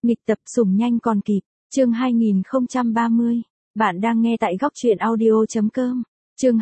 Nghịch tập sủng nhanh còn kịp, chương 2030. Bạn đang nghe tại góc truyện audio.com. Chương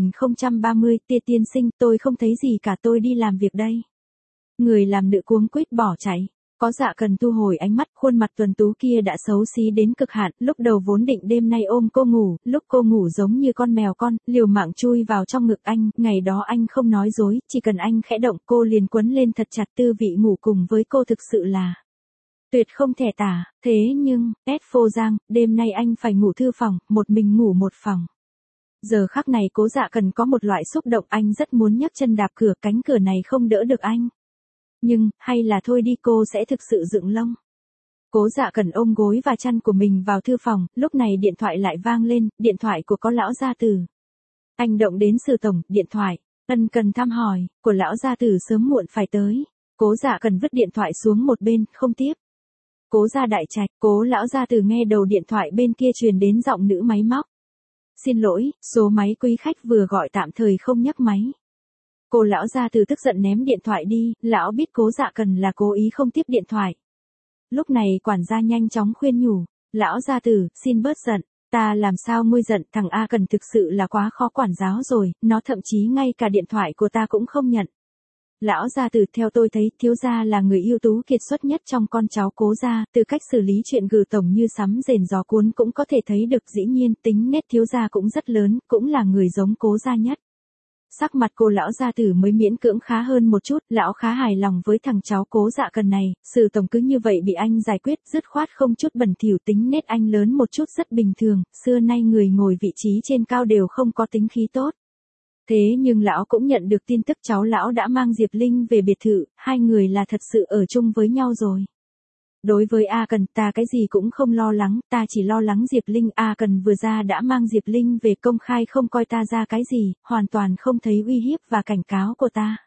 2030, Tia tiên sinh, tôi không thấy gì cả, tôi đi làm việc đây. Người làm nữ cuống quýt bỏ chạy. Có Dạ Cần thu hồi ánh mắt, khuôn mặt tuấn tú kia đã xấu xí đến cực hạn, lúc đầu vốn định đêm nay ôm cô ngủ, lúc cô ngủ giống như con mèo con, liều mạng chui vào trong ngực anh, ngày đó anh không nói dối, chỉ cần anh khẽ động cô liền quấn lên thật chặt, tư vị ngủ cùng với cô thực sự là tuyệt không thể tả, thế nhưng, Phô Giang, đêm nay anh phải ngủ thư phòng, một mình ngủ một phòng. Giờ khắc này Cố Dạ Cần có một loại xúc động, anh rất muốn nhấc chân đạp cửa, cánh cửa này không đỡ được anh. Nhưng, hay là thôi đi, cô sẽ thực sự dựng lông. Cố Dạ Cần ôm gối và chăn của mình vào thư phòng, lúc này điện thoại lại vang lên, điện thoại của có lão gia tử. Anh động đến Sử tổng, điện thoại, ân cần thăm hỏi, của lão gia tử sớm muộn phải tới. Cố Dạ Cần vứt điện thoại xuống một bên, không tiếp. Cố gia đại trạch, Cố lão gia tử nghe đầu điện thoại bên kia truyền đến giọng nữ máy móc. Xin lỗi, số máy quý khách vừa gọi tạm thời không nhấc máy. Cô lão gia tử tức giận ném điện thoại đi, lão biết Cố Dạ Cần là cố ý không tiếp điện thoại. Lúc này quản gia nhanh chóng khuyên nhủ, lão gia tử, xin bớt giận, ta làm sao nguôi giận, thằng A Cần thực sự là quá khó quản giáo rồi, nó thậm chí ngay cả điện thoại của ta cũng không nhận. Lão gia tử, theo tôi thấy, thiếu gia là người ưu tú kiệt xuất nhất trong con cháu Cố gia, từ cách xử lý chuyện gừ tổng như sắm rền gió cuốn cũng có thể thấy được, dĩ nhiên, tính nết thiếu gia cũng rất lớn, cũng là người giống Cố gia nhất. Sắc mặt cô lão gia tử mới miễn cưỡng khá hơn một chút, lão khá hài lòng với thằng cháu Cố Dạ Cần này, Sử tổng cứ như vậy bị anh giải quyết, dứt khoát không chút bẩn thỉu, tính nết anh lớn một chút rất bình thường, xưa nay người ngồi vị trí trên cao đều không có tính khí tốt. Thế nhưng lão cũng nhận được tin tức cháu lão đã mang Diệp Linh về biệt thự, hai người là thật sự ở chung với nhau rồi. Đối với A Cần, ta cái gì cũng không lo lắng, ta chỉ lo lắng Diệp Linh. A Cần vừa ra đã mang Diệp Linh về, công khai không coi ta ra cái gì, hoàn toàn không thấy uy hiếp và cảnh cáo của ta.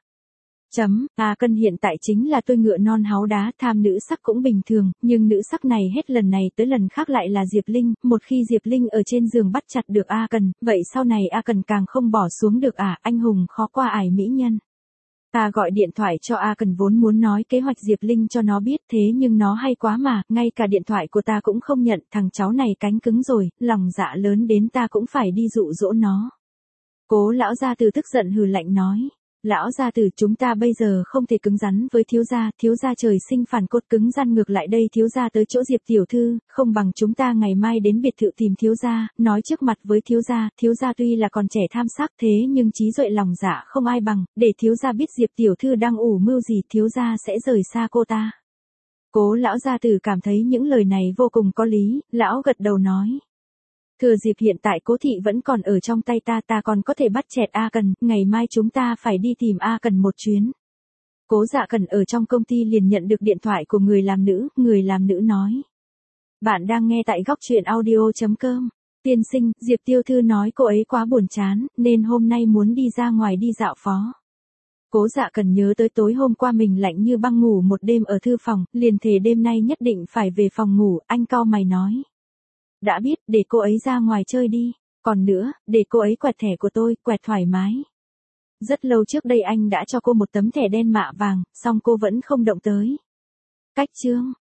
A Cần hiện tại chính là tôi ngựa non háu đá, tham nữ sắc cũng bình thường, nhưng nữ sắc này hết lần này tới lần khác lại là Diệp Linh, một khi Diệp Linh ở trên giường bắt chặt được A Cần, vậy sau này A Cần càng không bỏ xuống được anh hùng khó qua ải mỹ nhân. Ta gọi điện thoại cho A Cần vốn muốn nói kế hoạch Diệp Linh cho nó biết, thế nhưng nó hay quá mà, ngay cả điện thoại của ta cũng không nhận, thằng cháu này cánh cứng rồi, lòng dạ lớn đến ta cũng phải đi dụ dỗ nó. Cố lão gia tử tức giận hừ lạnh nói. Lão gia tử, chúng ta bây giờ không thể cứng rắn với thiếu gia trời sinh phản cốt cứng rắn, ngược lại đây thiếu gia tới chỗ Diệp tiểu thư, không bằng chúng ta ngày mai đến biệt thự tìm thiếu gia, nói trước mặt với thiếu gia tuy là còn trẻ tham sắc thế nhưng trí tuệ lòng dạ không ai bằng, để thiếu gia biết Diệp tiểu thư đang ủ mưu gì, thiếu gia sẽ rời xa cô ta. Cố lão gia tử cảm thấy những lời này vô cùng có lý, lão gật đầu nói. Thừa dịp hiện tại Cố thị vẫn còn ở trong tay ta còn có thể bắt chẹt A Cần, ngày mai chúng ta phải đi tìm A Cần một chuyến. Cố Dạ Cần ở trong công ty liền nhận được điện thoại của người làm nữ nói. Bạn đang nghe tại góc truyện audio.com. Tiên sinh, Diệp tiểu thư nói cô ấy quá buồn chán, nên hôm nay muốn đi ra ngoài đi dạo phố. Cố Dạ Cần nhớ tới tối hôm qua mình lạnh như băng ngủ một đêm ở thư phòng, liền thề đêm nay nhất định phải về phòng ngủ, anh cau mày nói. Đã biết, để cô ấy ra ngoài chơi đi. Còn nữa, để cô ấy quẹt thẻ của tôi, quẹt thoải mái. Rất lâu trước đây anh đã cho cô một tấm thẻ đen mạ vàng, song cô vẫn không động tới. Cách chương.